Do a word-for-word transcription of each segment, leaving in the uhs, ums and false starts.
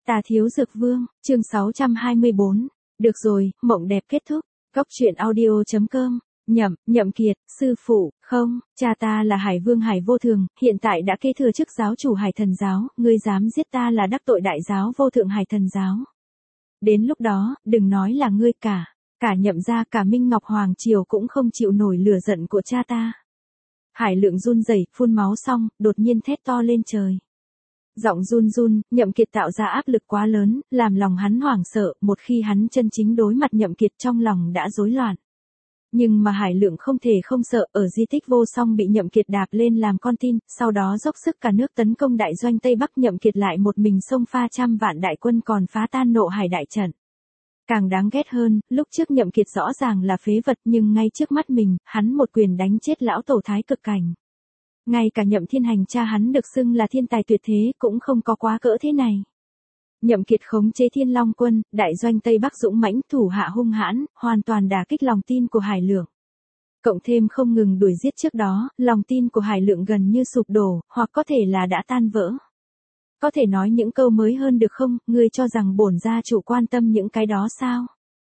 Tà Thiếu Dược Vương, chương sáu trăm hai mươi bốn. Được rồi, mộng đẹp kết thúc. Cóc truyện audio chấm com. Nhậm, Nhậm Kiệt, sư phụ, không, cha ta là Hải Vương Hải Vô Thường, hiện tại đã kế thừa chức giáo chủ Hải Thần Giáo, ngươi dám giết ta là đắc tội đại giáo vô thượng Hải Thần Giáo. Đến lúc đó, đừng nói là ngươi cả, cả Nhậm gia cả Minh Ngọc Hoàng Triều cũng không chịu nổi lửa giận của cha ta. Hải Lượng run rẩy, phun máu xong, đột nhiên thét to lên trời. Giọng run run, Nhậm Kiệt tạo ra áp lực quá lớn, làm lòng hắn hoảng sợ, một khi hắn chân chính đối mặt Nhậm Kiệt trong lòng đã rối loạn. Nhưng mà Hải Lượng không thể không sợ, ở di tích vô song bị Nhậm Kiệt đạp lên làm con tin, sau đó dốc sức cả nước tấn công đại doanh Tây Bắc, Nhậm Kiệt lại một mình xông pha trăm vạn đại quân còn phá tan Nộ Hải đại trận. Càng đáng ghét hơn, lúc trước Nhậm Kiệt rõ ràng là phế vật nhưng ngay trước mắt mình, hắn một quyền đánh chết lão tổ Thái Cực Cảnh. Ngay cả Nhậm Thiên Hành cha hắn được xưng là thiên tài tuyệt thế cũng không có quá cỡ thế này. Nhậm Kiệt khống chế Thiên Long quân, đại doanh Tây Bắc dũng mãnh, thủ hạ hung hãn, hoàn toàn đả kích lòng tin của Hải Lượng. Cộng thêm không ngừng đuổi giết trước đó, lòng tin của Hải Lượng gần như sụp đổ, hoặc có thể là đã tan vỡ. Có thể nói những câu mới hơn được không, ngươi cho rằng bổn gia chủ quan tâm những cái đó sao?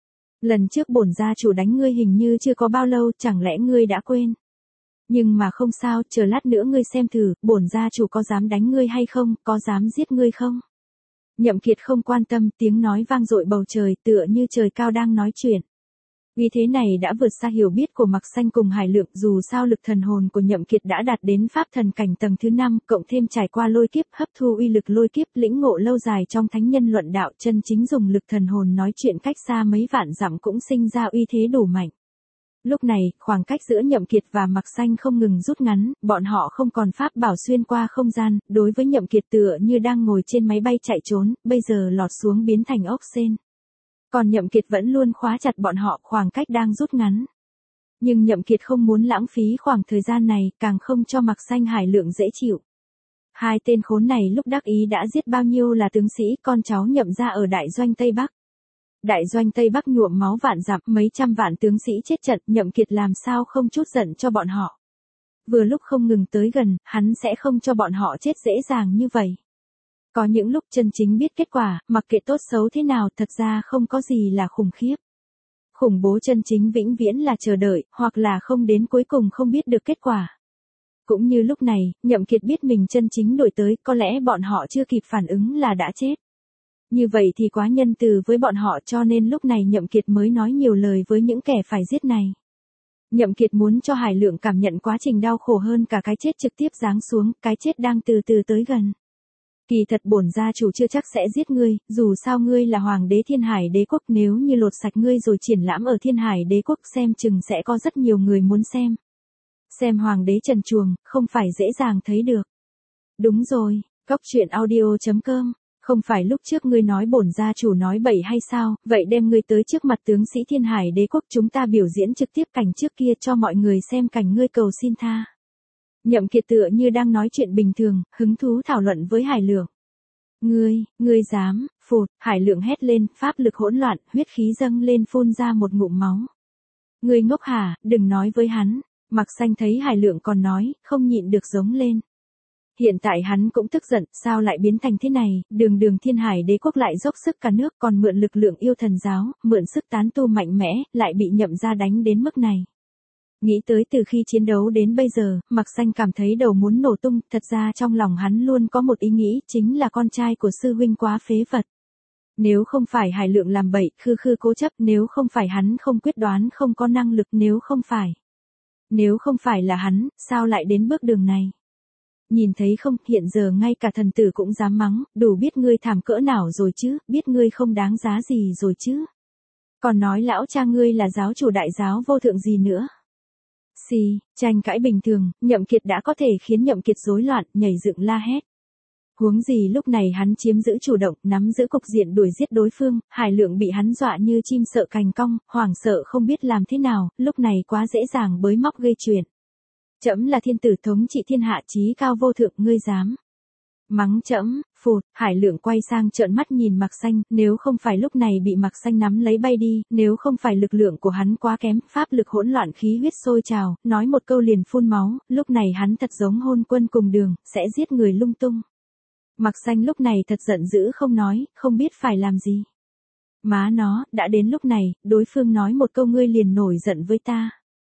Lần trước bổn gia chủ đánh ngươi hình như chưa có bao lâu, chẳng lẽ ngươi đã quên? Nhưng mà không sao, chờ lát nữa ngươi xem thử, bổn gia chủ có dám đánh ngươi hay không, có dám giết ngươi không? Nhậm Kiệt không quan tâm, tiếng nói vang dội bầu trời, tựa như trời cao đang nói chuyện. Vì thế này đã vượt xa hiểu biết của Mạc Xanh cùng Hải Lượng, dù sao lực thần hồn của Nhậm Kiệt đã đạt đến pháp thần cảnh tầng thứ năm, cộng thêm trải qua lôi kiếp, hấp thu uy lực lôi kiếp, lĩnh ngộ lâu dài trong thánh nhân luận đạo, chân chính dùng lực thần hồn nói chuyện cách xa mấy vạn dặm cũng sinh ra uy thế đủ mạnh. Lúc này, khoảng cách giữa Nhậm Kiệt và Mạc Xanh không ngừng rút ngắn, bọn họ không còn pháp bảo xuyên qua không gian, đối với Nhậm Kiệt tựa như đang ngồi trên máy bay chạy trốn, bây giờ lọt xuống biến thành ốc sên. Còn Nhậm Kiệt vẫn luôn khóa chặt bọn họ, khoảng cách đang rút ngắn. Nhưng Nhậm Kiệt không muốn lãng phí khoảng thời gian này, càng không cho Mạc Xanh Hải Lượng dễ chịu. Hai tên khốn này lúc đắc ý đã giết bao nhiêu là tướng sĩ con cháu Nhậm gia ở đại doanh Tây Bắc. Đại doanh Tây Bắc nhuộm máu vạn dặm, mấy trăm vạn tướng sĩ chết trận, Nhậm Kiệt làm sao không chút giận cho bọn họ. Vừa lúc không ngừng tới gần, hắn sẽ không cho bọn họ chết dễ dàng như vậy. Có những lúc chân chính biết kết quả, mặc kệ tốt xấu thế nào, thật ra không có gì là khủng khiếp. Khủng bố chân chính vĩnh viễn là chờ đợi, hoặc là không đến cuối cùng không biết được kết quả. Cũng như lúc này, Nhậm Kiệt biết mình chân chính đổi tới, có lẽ bọn họ chưa kịp phản ứng là đã chết. Như vậy thì quá nhân từ với bọn họ, cho nên lúc này Nhậm Kiệt mới nói nhiều lời với những kẻ phải giết này. Nhậm Kiệt muốn cho Hải Lượng cảm nhận quá trình đau khổ hơn cả cái chết trực tiếp giáng xuống, cái chết đang từ từ tới gần. Kỳ thật bổn gia chủ chưa chắc sẽ giết ngươi, dù sao ngươi là hoàng đế Thiên Hải Đế quốc, nếu như lột sạch ngươi rồi triển lãm ở Thiên Hải Đế quốc xem chừng sẽ có rất nhiều người muốn xem. Xem hoàng đế trần truồng, không phải dễ dàng thấy được. Đúng rồi, cóc truyện audio chấm com. Không phải lúc trước ngươi nói bổn gia chủ nói bậy hay sao, vậy đem ngươi tới trước mặt tướng sĩ Thiên Hải Đế quốc, chúng ta biểu diễn trực tiếp cảnh trước kia cho mọi người xem cảnh ngươi cầu xin tha. Nhậm Kiệt tựa như đang nói chuyện bình thường, hứng thú thảo luận với Hải Lượng. Ngươi, ngươi dám, phụt, Hải Lượng hét lên, pháp lực hỗn loạn, huyết khí dâng lên phun ra một ngụm máu. Ngươi ngốc hả, đừng nói với hắn. Mạc Xanh thấy Hải Lượng còn nói, không nhịn được giống lên. Hiện tại hắn cũng tức giận, sao lại biến thành thế này, đường đường Thiên Hải Đế quốc lại dốc sức cả nước, còn mượn lực lượng yêu thần giáo, mượn sức tán tu mạnh mẽ, lại bị Nhậm gia đánh đến mức này. Nghĩ tới từ khi chiến đấu đến bây giờ, Mạc Xanh cảm thấy đầu muốn nổ tung, thật ra trong lòng hắn luôn có một ý nghĩ, chính là con trai của sư huynh quá phế vật. Nếu không phải Hải Lượng làm bậy, khư khư cố chấp, nếu không phải hắn không quyết đoán, không có năng lực, nếu không phải. Nếu không phải là hắn, sao lại đến bước đường này? Nhìn thấy không, hiện giờ ngay cả thần tử cũng dám mắng, đủ biết ngươi thảm cỡ nào rồi chứ, biết ngươi không đáng giá gì rồi chứ. Còn nói lão cha ngươi là giáo chủ đại giáo vô thượng gì nữa. Xì, tranh cãi bình thường, Nhậm Kiệt đã có thể khiến Nhậm Kiệt rối loạn, nhảy dựng la hét. Huống gì lúc này hắn chiếm giữ chủ động, nắm giữ cục diện đuổi giết đối phương, Hải Lượng bị hắn dọa như chim sợ cành cong, hoảng sợ không biết làm thế nào, lúc này quá dễ dàng bới móc gây chuyện. Trẫm là thiên tử thống trị thiên hạ chí cao vô thượng, ngươi dám mắng trẫm? Phụt, Hải Lượng quay sang trợn mắt nhìn Mạc Xanh, nếu không phải lúc này bị Mạc Xanh nắm lấy bay đi, nếu không phải lực lượng của hắn quá kém, pháp lực hỗn loạn khí huyết sôi trào, nói một câu liền phun máu, lúc này hắn thật giống hôn quân cùng đường, sẽ giết người lung tung. Mặc Xanh lúc này thật giận dữ không nói, không biết phải làm gì. Má nó, đã đến lúc này, đối phương nói một câu ngươi liền nổi giận với ta.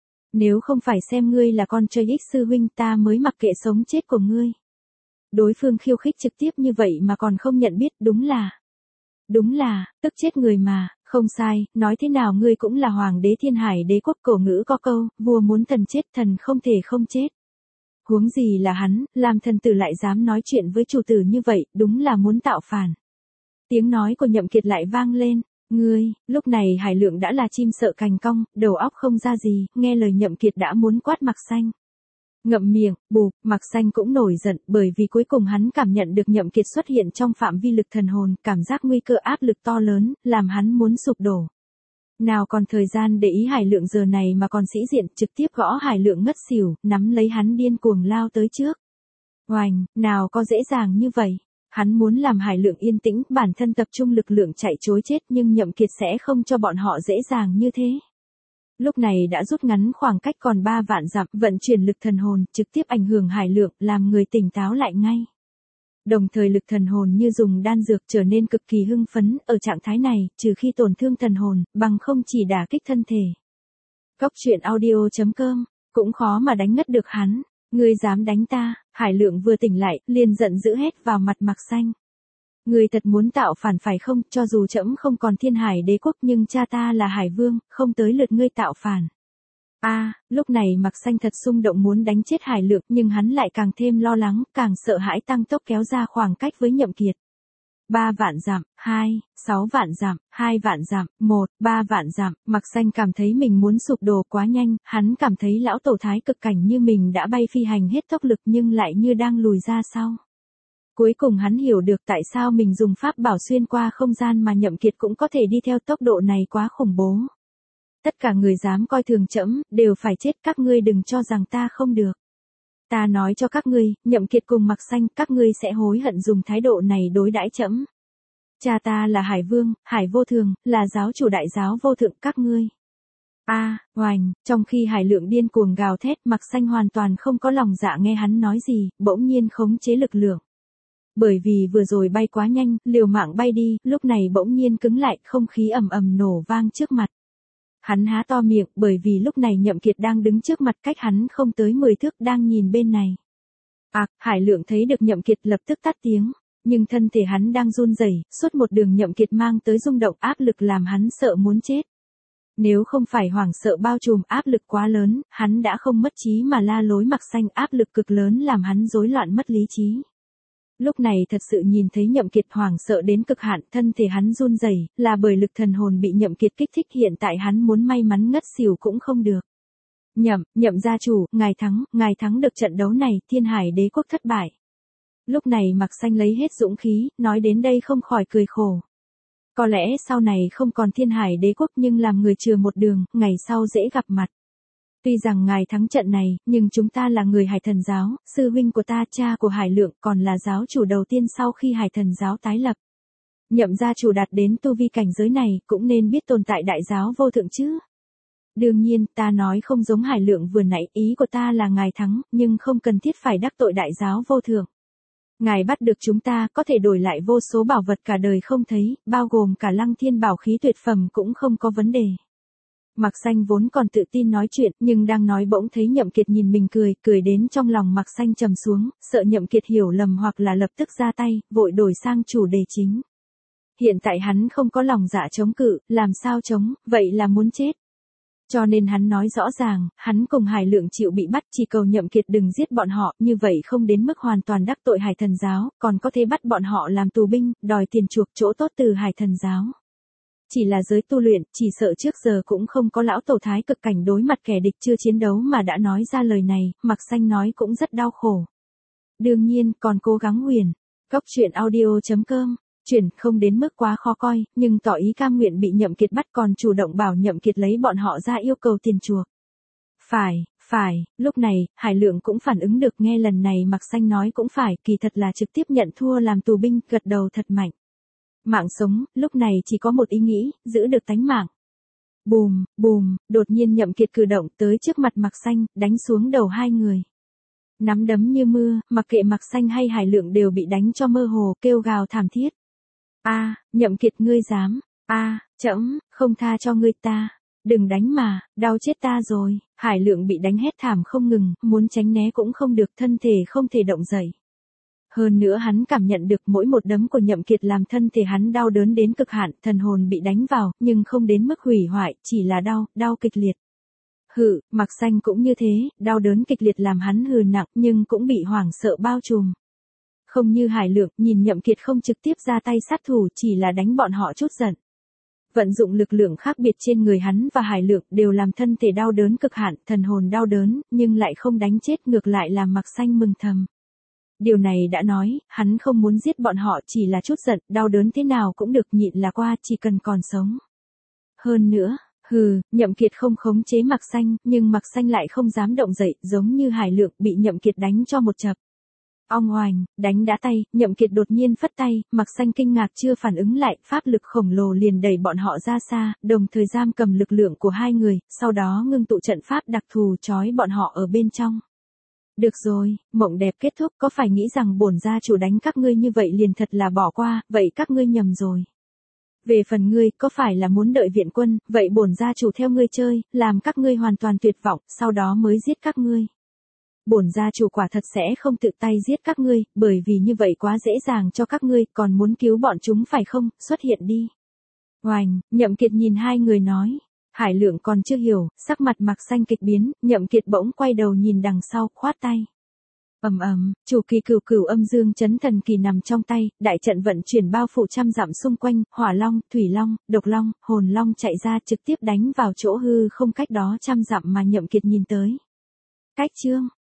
Nếu không phải xem ngươi là con trai ích sư huynh ta mới mặc kệ sống chết của ngươi. Đối phương khiêu khích trực tiếp như vậy mà còn không nhận biết, đúng là. Đúng là, tức chết người mà, không sai, nói thế nào ngươi cũng là hoàng đế thiên hải đế quốc, cổ ngữ có câu, vua muốn thần chết thần không thể không chết. Huống gì là hắn, làm thần tử lại dám nói chuyện với chủ tử như vậy, đúng là muốn tạo phản. Tiếng nói của Nhậm Kiệt lại vang lên, ngươi, lúc này Hải Lượng đã là chim sợ cành cong, đầu óc không ra gì, nghe lời Nhậm Kiệt đã muốn quát Mặc Xanh. Ngậm miệng, bụp, Mặc Xanh cũng nổi giận, bởi vì cuối cùng hắn cảm nhận được Nhậm Kiệt xuất hiện trong phạm vi lực thần hồn, cảm giác nguy cơ áp lực to lớn, làm hắn muốn sụp đổ. Nào còn thời gian để ý Hải Lượng giờ này mà còn sĩ diện, trực tiếp gõ Hải Lượng ngất xỉu, nắm lấy hắn điên cuồng lao tới trước. Oành, nào có dễ dàng như vậy. Hắn muốn làm Hải Lượng yên tĩnh, bản thân tập trung lực lượng chạy trối chết, nhưng Nhậm Kiệt sẽ không cho bọn họ dễ dàng như thế. Lúc này đã rút ngắn khoảng cách còn ba vạn dặm, vận chuyển lực thần hồn, trực tiếp ảnh hưởng Hải Lượng, làm người tỉnh táo lại ngay. Đồng thời lực thần hồn như dùng đan dược trở nên cực kỳ hưng phấn, ở trạng thái này, trừ khi tổn thương thần hồn, bằng không chỉ đả kích thân thể. Cốc truyện audio chấm com, cũng khó mà đánh ngất được hắn. Ngươi dám đánh ta? Hải Lượng vừa tỉnh lại, liền giận dữ hét vào mặt Mặc Xanh. Ngươi thật muốn tạo phản phải không? Cho dù trẫm không còn thiên hải đế quốc nhưng cha ta là Hải Vương, không tới lượt ngươi tạo phản. A, à, lúc này Mặc Xanh thật xung động muốn đánh chết Hải Lượng, nhưng hắn lại càng thêm lo lắng, càng sợ hãi tăng tốc kéo ra khoảng cách với Nhậm Kiệt. Ba vạn dặm, hai, sáu vạn dặm, hai vạn dặm, một, ba vạn dặm, Mặc Xanh cảm thấy mình muốn sụp đổ quá nhanh, hắn cảm thấy lão tổ thái cực cảnh như mình đã bay phi hành hết tốc lực nhưng lại như đang lùi ra sau. Cuối cùng hắn hiểu được tại sao mình dùng pháp bảo xuyên qua không gian mà Nhậm Kiệt cũng có thể đi theo tốc độ này quá khủng bố. Tất cả người dám coi thường trẫm, đều phải chết, các ngươi đừng cho rằng ta không được. Ta nói cho các ngươi, Nhậm Kiệt cùng Mặc Xanh, các ngươi sẽ hối hận dùng thái độ này đối đãi trẫm. Cha ta là Hải Vương, Hải Vô Thường, là giáo chủ đại giáo vô thượng các ngươi. A, à, oành, trong khi Hải Lượng điên cuồng gào thét, Mặc Xanh hoàn toàn không có lòng dạ nghe hắn nói gì, bỗng nhiên khống chế lực lượng. Bởi vì vừa rồi bay quá nhanh, liều mạng bay đi, lúc này bỗng nhiên cứng lại, không khí ầm ầm nổ vang trước mặt. Hắn há to miệng, bởi vì lúc này Nhậm Kiệt đang đứng trước mặt, cách hắn không tới mười thước, đang nhìn bên này. À, Hải Lượng thấy được Nhậm Kiệt lập tức tắt tiếng, nhưng thân thể hắn đang run rẩy, suốt một đường Nhậm Kiệt mang tới rung động áp lực làm hắn sợ muốn chết. Nếu không phải hoảng sợ bao trùm áp lực quá lớn, hắn đã không mất trí mà la lối Mặc Xanh, áp lực cực lớn làm hắn rối loạn mất lý trí. Lúc này thật sự nhìn thấy Nhậm Kiệt hoảng sợ đến cực hạn, thân thể hắn run rẩy, là bởi lực thần hồn bị Nhậm Kiệt kích thích, hiện tại hắn muốn may mắn ngất xỉu cũng không được. Nhậm, Nhậm gia chủ, ngài thắng, ngài thắng được trận đấu này, thiên hải đế quốc thất bại. Lúc này Mặc Xanh lấy hết dũng khí, nói đến đây không khỏi cười khổ. Có lẽ sau này không còn thiên hải đế quốc nhưng làm người chừa một đường, ngày sau dễ gặp mặt. Tuy rằng ngài thắng trận này, nhưng chúng ta là người Hải Thần giáo, sư huynh của ta, cha của Hải Lượng, còn là giáo chủ đầu tiên sau khi Hải Thần giáo tái lập. Nhậm gia chủ đạt đến tu vi cảnh giới này, cũng nên biết tồn tại đại giáo vô thượng chứ. Đương nhiên, ta nói không giống Hải Lượng vừa nãy, ý của ta là ngài thắng, nhưng không cần thiết phải đắc tội đại giáo vô thượng. Ngài bắt được chúng ta, có thể đổi lại vô số bảo vật cả đời không thấy, bao gồm cả Lăng Thiên bảo khí tuyệt phẩm cũng không có vấn đề. Mặc Xanh vốn còn tự tin nói chuyện, nhưng đang nói bỗng thấy Nhậm Kiệt nhìn mình cười, cười đến trong lòng Mặc Xanh trầm xuống, sợ Nhậm Kiệt hiểu lầm hoặc là lập tức ra tay, vội đổi sang chủ đề chính. Hiện tại hắn không có lòng dạ chống cự, làm sao chống, vậy là muốn chết. Cho nên hắn nói rõ ràng, hắn cùng Hải Lượng chịu bị bắt, chỉ cầu Nhậm Kiệt đừng giết bọn họ, như vậy không đến mức hoàn toàn đắc tội Hải Thần giáo, còn có thể bắt bọn họ làm tù binh, đòi tiền chuộc chỗ tốt từ Hải Thần giáo. Chỉ là giới tu luyện, chỉ sợ trước giờ cũng không có lão tổ thái cực cảnh đối mặt kẻ địch chưa chiến đấu mà đã nói ra lời này, Mặc Xanh nói cũng rất đau khổ. Đương nhiên, còn cố gắng huyền. Cốc truyện audio chấm com, chuyển không đến mức quá khó coi, nhưng tỏ ý cam nguyện bị Nhậm Kiệt bắt, còn chủ động bảo Nhậm Kiệt lấy bọn họ ra yêu cầu tiền chuộc. Phải, phải, lúc này, Hải Lượng cũng phản ứng được, nghe lần này Mặc Xanh nói cũng phải, kỳ thật là trực tiếp nhận thua làm tù binh, gật đầu thật mạnh. Mạng sống, lúc này chỉ có một ý nghĩ, giữ được tánh mạng. Bùm, bùm, đột nhiên Nhậm Kiệt cử động tới trước mặt Mặc Xanh, đánh xuống đầu hai người. Nắm đấm như mưa, mặc kệ Mạc Xanh hay Hải Lượng đều bị đánh cho mơ hồ, kêu gào thảm thiết. A, Nhậm Kiệt ngươi dám, a, trẫm không tha cho ngươi ta. Đừng đánh mà, đau chết ta rồi. Hải Lượng bị đánh hét thảm không ngừng, muốn tránh né cũng không được, thân thể không thể động dậy. Hơn nữa hắn cảm nhận được mỗi một đấm của Nhậm Kiệt làm thân thể hắn đau đớn đến cực hạn, thần hồn bị đánh vào, nhưng không đến mức hủy hoại, chỉ là đau, đau kịch liệt. Hừ, Mạc Xanh cũng như thế, đau đớn kịch liệt làm hắn hừ nặng, nhưng cũng bị hoảng sợ bao trùm. Không như Hải Lượng, nhìn Nhậm Kiệt không trực tiếp ra tay sát thủ, chỉ là đánh bọn họ chút giận. Vận dụng lực lượng khác biệt trên người hắn và Hải Lượng đều làm thân thể đau đớn cực hạn, thần hồn đau đớn, nhưng lại không đánh chết, ngược lại làm Mạc Xanh mừng thầm. Điều này đã nói, hắn không muốn giết bọn họ, chỉ là chút giận, đau đớn thế nào cũng được, nhịn là qua, chỉ cần còn sống. Hơn nữa, hừ, Nhậm Kiệt không khống chế Mạc Xanh, nhưng Mạc Xanh lại không dám động dậy, giống như Hải Lượng bị Nhậm Kiệt đánh cho một chập. Ong oành, đánh đã tay, Nhậm Kiệt đột nhiên phất tay, Mạc Xanh kinh ngạc chưa phản ứng lại, pháp lực khổng lồ liền đẩy bọn họ ra xa, đồng thời giam cầm lực lượng của hai người, sau đó ngưng tụ trận pháp đặc thù trói bọn họ ở bên trong. Được rồi, mộng đẹp kết thúc, có phải nghĩ rằng bổn gia chủ đánh các ngươi như vậy liền thật là bỏ qua, vậy các ngươi nhầm rồi. Về phần ngươi, có phải là muốn đợi viện quân, vậy bổn gia chủ theo ngươi chơi, làm các ngươi hoàn toàn tuyệt vọng, sau đó mới giết các ngươi. Bổn gia chủ quả thật sẽ không tự tay giết các ngươi, bởi vì như vậy quá dễ dàng cho các ngươi, còn muốn cứu bọn chúng phải không, xuất hiện đi. Oành, Nhậm Kiệt nhìn hai người nói. Hải Lượng còn chưa hiểu, sắc mặt Mạc Xanh kịch biến, Nhậm Kiệt bỗng quay đầu nhìn đằng sau, khoát tay. Ầm ầm, chủ kỳ cửu cửu âm dương chấn thần kỳ nằm trong tay, đại trận vận chuyển bao phủ trăm dặm xung quanh, hỏa long, thủy long, độc long, hồn long chạy ra trực tiếp đánh vào chỗ hư không cách đó trăm dặm mà Nhậm Kiệt nhìn tới. Cách chương